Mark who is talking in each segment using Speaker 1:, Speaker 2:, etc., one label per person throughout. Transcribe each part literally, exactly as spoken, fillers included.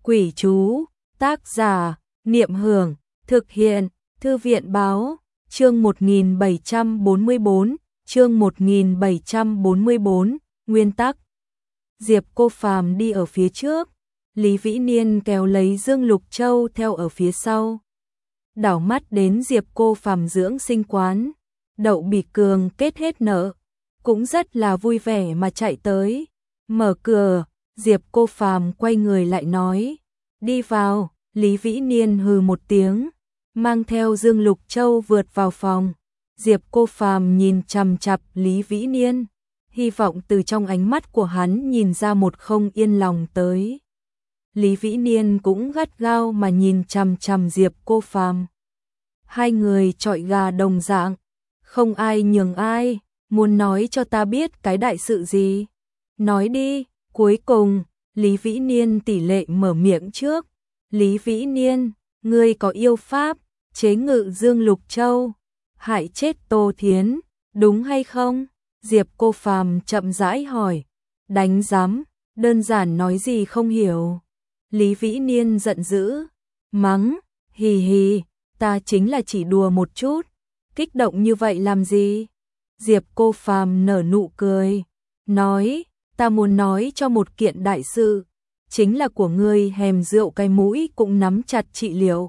Speaker 1: Quỷ chú, tác giả, Niệm Hưởng, thực hiện, Thư viện báo, chương một nghìn bảy trăm bốn mươi bốn, chương một nghìn bảy trăm bốn mươi bốn, nguyên tắc. Diệp Cô Phàm đi ở phía trước, Lý Vĩ Niên kéo lấy Dương Lục Châu theo ở phía sau. Đảo mắt đến Diệp Cô Phàm dưỡng sinh quán, Đậu Bỉ Cường kết hết nợ, cũng rất là vui vẻ mà chạy tới. Mở cửa, Diệp Cô Phàm quay người lại nói, đi vào. Lý Vĩ Niên hừ một tiếng, mang theo Dương Lục Châu vượt vào phòng. Diệp Cô Phàm nhìn chằm chằm Lý Vĩ Niên, hy vọng từ trong ánh mắt của hắn nhìn ra một không yên lòng tới. Lý Vĩ Niên cũng gắt gao mà nhìn chằm chằm Diệp Cô Phàm. Hai người chọi gà đồng dạng, không ai nhường ai, muốn nói cho ta biết cái đại sự gì? Nói đi. Cuối cùng, Lý Vĩ Niên tỷ lệ mở miệng trước. Lý Vĩ Niên, ngươi có yêu pháp, chế ngự Dương Lục Châu, hại chết Tô Thiến, đúng hay không? Diệp Cô Phàm chậm rãi hỏi. Đánh giám, đơn giản nói gì không hiểu. Lý Vĩ Niên giận dữ, mắng, hì hì, ta chính là chỉ đùa một chút, kích động như vậy làm gì? Diệp Cô Phàm nở nụ cười, nói, ta muốn nói cho một kiện đại sự, chính là của ngươi hèm rượu cái mũi cũng nắm chặt trị liệu.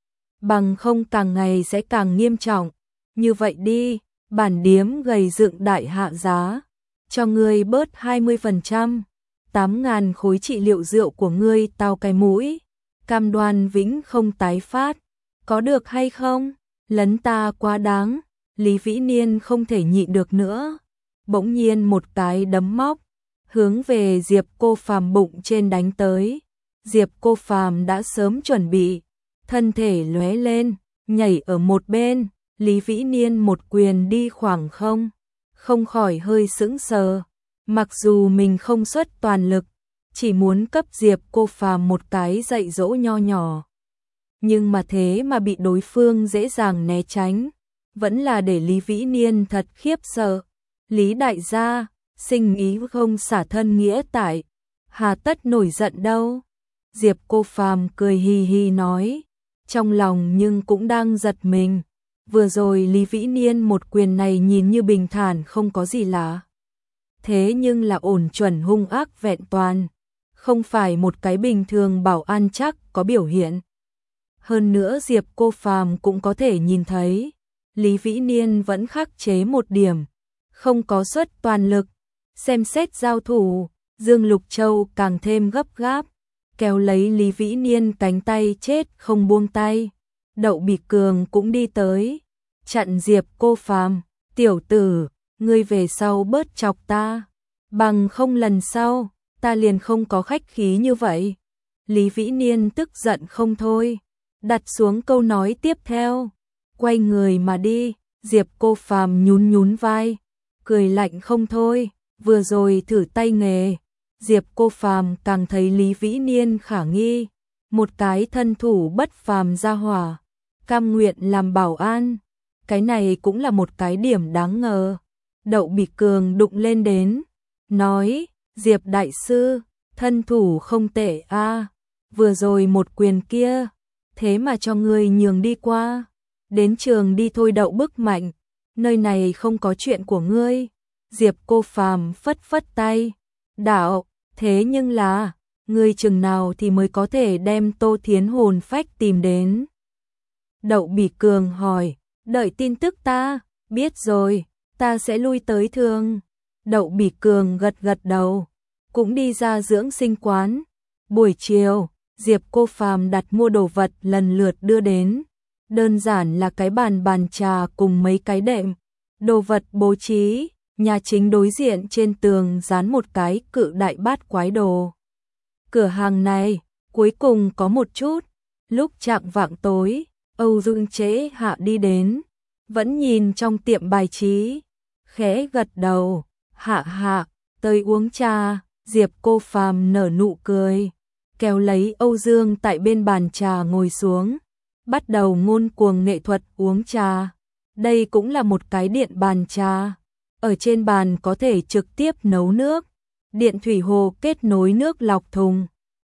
Speaker 1: Bằng không càng ngày sẽ càng nghiêm trọng. Như vậy đi, bản điếm gầy dựng đại hạ giá, cho ngươi bớt hai mươi phần trăm, tám ngàn khối trị liệu rượu của ngươi tao cái mũi, cam đoan vĩnh không tái phát, có được hay không? Lấn ta quá đáng. Lý Vĩ Niên không thể nhịn được nữa, bỗng nhiên một cái đấm móc, hướng về Diệp Cô Phàm bụng trên đánh tới. Diệp Cô Phàm đã sớm chuẩn bị, thân thể lóe lên, nhảy ở một bên. Lý Vĩ Niên một quyền đi khoảng không, không khỏi hơi sững sờ. Mặc dù mình không xuất toàn lực, chỉ muốn cấp Diệp Cô Phàm một cái dạy dỗ nho nhỏ, nhưng mà thế mà bị đối phương dễ dàng né tránh, vẫn là để Lý Vĩ Niên thật khiếp sợ. Lý đại gia, sinh ý không xả thân nghĩa tại, hà tất nổi giận đâu. Diệp Cô Phàm cười hì hì nói, trong lòng nhưng cũng đang giật mình. Vừa rồi Lý Vĩ Niên một quyền này nhìn như bình thản không có gì lạ, thế nhưng là ổn chuẩn hung ác vẹn toàn, không phải một cái bình thường bảo an chắc có biểu hiện. Hơn nữa Diệp Cô Phàm cũng có thể nhìn thấy, Lý Vĩ Niên vẫn khắc chế một điểm, không có xuất toàn lực. Xem xét giao thủ, Dương Lục Châu càng thêm gấp gáp, kéo lấy Lý Vĩ Niên cánh tay chết không buông tay. Đậu Bỉ Cường cũng đi tới, chặn Diệp Cô Phàm, tiểu tử, ngươi về sau bớt chọc ta, bằng không lần sau, ta liền không có khách khí như vậy. Lý Vĩ Niên tức giận không thôi, đặt xuống câu nói tiếp theo, quay người mà đi. Diệp Cô Phàm nhún nhún vai, cười lạnh không thôi. Vừa rồi thử tay nghề, Diệp Cô Phàm càng thấy Lý Vĩ Niên khả nghi, một cái thân thủ bất phàm gia hỏa, cam nguyện làm bảo an, cái này cũng là một cái điểm đáng ngờ. Đậu Bỉ Cường đụng lên đến, nói, Diệp đại sư, thân thủ không tệ a, vừa rồi một quyền kia, thế mà cho ngươi nhường đi qua, đến trường đi thôi đậu bức mạnh, nơi này không có chuyện của ngươi. Diệp Cô Phàm phất phất tay, đạo, thế nhưng là, ngươi chừng nào thì mới có thể đem Tô Thiến hồn phách tìm đến? Đậu Bỉ Cường hỏi, đợi tin tức ta, biết rồi, ta sẽ lui tới thường. Đậu Bỉ Cường gật gật đầu, cũng đi ra dưỡng sinh quán. Buổi chiều, Diệp Cô Phàm đặt mua đồ vật lần lượt đưa đến, đơn giản là cái bàn bàn trà cùng mấy cái đệm, đồ vật bố trí. Nhà chính đối diện trên tường dán một cái cự đại bát quái đồ. Cửa hàng này, cuối cùng có một chút. Lúc chạng vạng tối, Âu Dương Trễ Hạ đi đến, vẫn nhìn trong tiệm bài trí, khẽ gật đầu, hạ hạ, tới uống trà. Diệp Cô Phàm nở nụ cười, kéo lấy Âu Dương tại bên bàn trà ngồi xuống, bắt đầu ngôn cuồng nghệ thuật uống trà. Đây cũng là một cái điện bàn trà. Ở trên bàn có thể trực tiếp nấu nước, điện thủy hồ kết nối nước lọc thùng,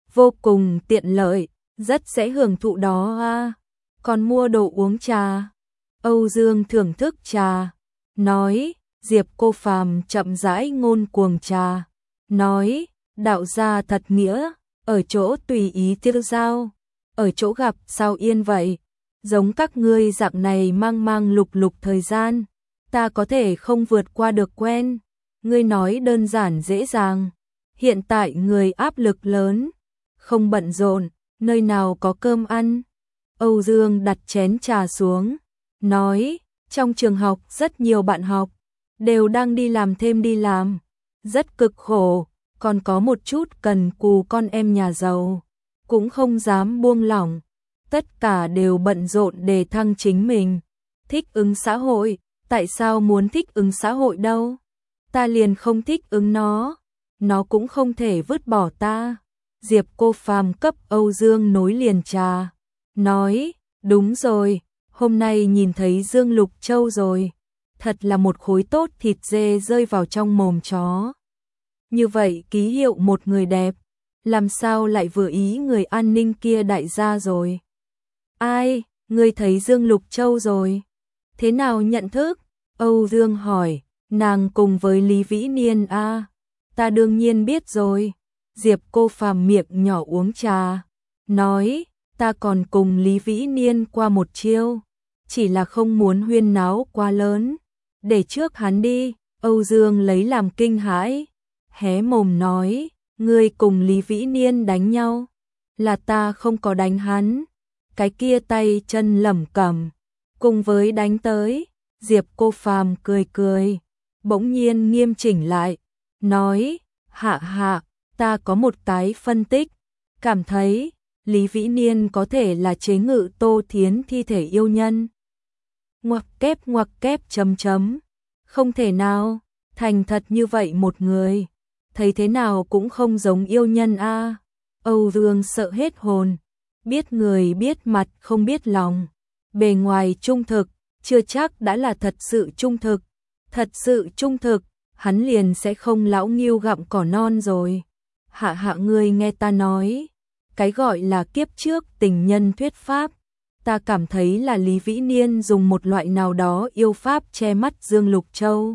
Speaker 1: vô cùng tiện lợi, rất sẽ hưởng thụ đó a. Còn mua đồ uống trà. Âu Dương thưởng thức trà, nói, Diệp Cô Phàm chậm rãi ngôn cuồng trà, nói, đạo gia thật nghĩa, ở chỗ tùy ý tiêu giao, ở chỗ gặp sao yên vậy, giống các ngươi dạng này mang mang lục lục thời gian, ta có thể không vượt qua được quen, ngươi nói đơn giản dễ dàng, hiện tại người áp lực lớn, không bận rộn, nơi nào có cơm ăn. Âu Dương đặt chén trà xuống, nói, trong trường học rất nhiều bạn học, đều đang đi làm thêm đi làm, rất cực khổ, còn có một chút cần cù con em nhà giàu, cũng không dám buông lỏng, tất cả đều bận rộn để thăng chính mình, thích ứng xã hội, tại sao muốn thích ứng xã hội đâu, ta liền không thích ứng nó, nó cũng không thể vứt bỏ ta. Diệp Cô Phàm cấp Âu Dương nối liền trà, nói, đúng rồi, hôm nay nhìn thấy Dương Lục Châu rồi, thật là một khối tốt thịt dê rơi vào trong mồm chó. Như vậy ký hiệu một người đẹp, làm sao lại vừa ý người an ninh kia đại gia rồi. Ai, ngươi thấy Dương Lục Châu rồi? Thế nào nhận thức? Âu Dương hỏi, nàng cùng với Lý Vĩ Niên a, à, ta đương nhiên biết rồi. Diệp Cô Phàm miệng nhỏ uống trà, nói, ta còn cùng Lý Vĩ Niên qua một chiêu, chỉ là không muốn huyên náo quá lớn, để trước hắn đi. Âu Dương lấy làm kinh hãi, hé mồm nói, ngươi cùng Lý Vĩ Niên đánh nhau, là ta không có đánh hắn, cái kia tay chân lẩm cẩm, cùng với đánh tới. Diệp Cô Phàm cười cười, bỗng nhiên nghiêm chỉnh lại, nói, hạ hạ, ta có một cái phân tích, cảm thấy Lý Vĩ Niên có thể là chế ngự Tô Thiến thi thể yêu nhân. Ngoặc kép ngoặc kép chấm chấm, không thể nào, thành thật như vậy một người, thấy thế nào cũng không giống yêu nhân a. À. Âu Dương sợ hết hồn, biết người biết mặt không biết lòng, bề ngoài trung thực, chưa chắc đã là thật sự trung thực, thật sự trung thực, hắn liền sẽ không lão nghiêu gặm cỏ non rồi. Hạ hạ ngươi nghe ta nói, cái gọi là kiếp trước tình nhân thuyết pháp, ta cảm thấy là Lý Vĩ Niên dùng một loại nào đó yêu pháp che mắt Dương Lục Châu.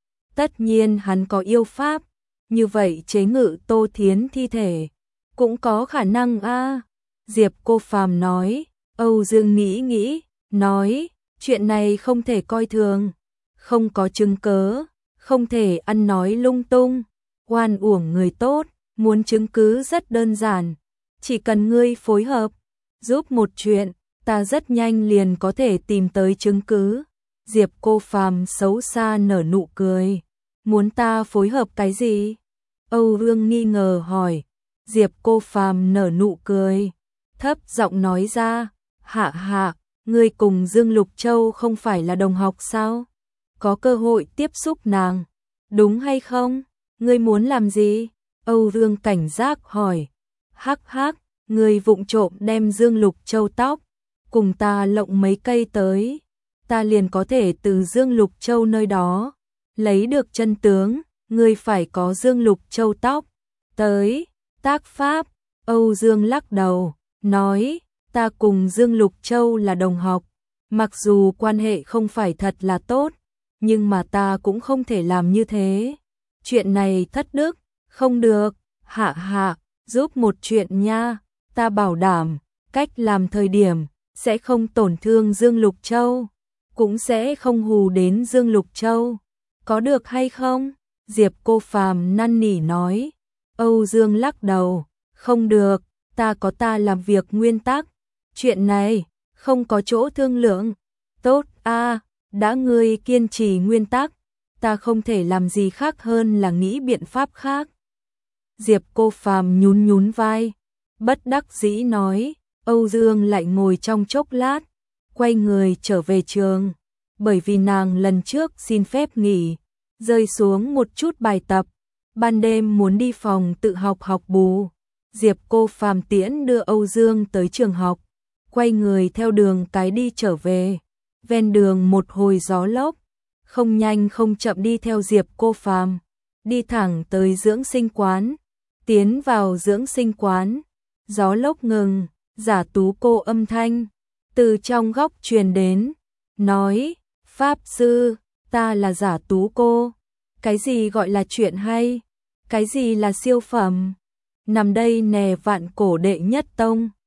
Speaker 1: Tất nhiên hắn có yêu pháp, như vậy chế ngự Tô Thiến thi thể, cũng có khả năng a. À. Diệp Cô Phàm nói, Âu Dương nghĩ nghĩ, nói, chuyện này không thể coi thường, không có chứng cớ, không thể ăn nói lung tung, oan uổng người tốt, muốn chứng cứ rất đơn giản, chỉ cần ngươi phối hợp, giúp một chuyện, ta rất nhanh liền có thể tìm tới chứng cứ. Diệp Cô Phàm xấu xa nở nụ cười, muốn ta phối hợp cái gì? Âu Dương nghi ngờ hỏi. Diệp Cô Phàm nở nụ cười, thấp giọng nói ra, hạ hạ, ngươi cùng Dương Lục Châu không phải là đồng học sao? Có cơ hội tiếp xúc nàng, đúng hay không? Ngươi muốn làm gì? Âu Dương cảnh giác hỏi. Hắc hắc, ngươi vụng trộm đem Dương Lục Châu tóc, cùng ta lộng mấy cây tới, ta liền có thể từ Dương Lục Châu nơi đó lấy được chân tướng, ngươi phải có Dương Lục Châu tóc. Tới, tác pháp, Âu Dương lắc đầu, nói, ta cùng Dương Lục Châu là đồng học, mặc dù quan hệ không phải thật là tốt, nhưng mà ta cũng không thể làm như thế. Chuyện này thất đức, không được, hạ hạ, giúp một chuyện nha, ta bảo đảm, cách làm thời điểm, sẽ không tổn thương Dương Lục Châu, cũng sẽ không hù đến Dương Lục Châu, có được hay không? Diệp Cô Phàm năn nỉ nói. Âu Dương lắc đầu, không được, ta có ta làm việc nguyên tắc, chuyện này, không có chỗ thương lượng. Tốt a, à, đã ngươi kiên trì nguyên tắc, ta không thể làm gì khác hơn là nghĩ biện pháp khác. Diệp Cô Phàm nhún nhún vai, bất đắc dĩ nói. Âu Dương lại ngồi trong chốc lát, quay người trở về trường, bởi vì nàng lần trước xin phép nghỉ, rơi xuống một chút bài tập, ban đêm muốn đi phòng tự học học bù. Diệp Cô Phàm tiễn đưa Âu Dương tới trường học, quay người theo đường cái đi trở về, ven đường một hồi gió lốc, không nhanh không chậm đi theo Diệp Cô Phàm, đi thẳng tới dưỡng sinh quán, tiến vào dưỡng sinh quán. Gió lốc ngừng, Giả Tú cô âm thanh từ trong góc truyền đến, nói: Pháp sư, ta là Giả Tú cô. Cái gì gọi là chuyện hay? Cái gì là siêu phẩm? Nằm đây nè, vạn cổ đệ nhất tông.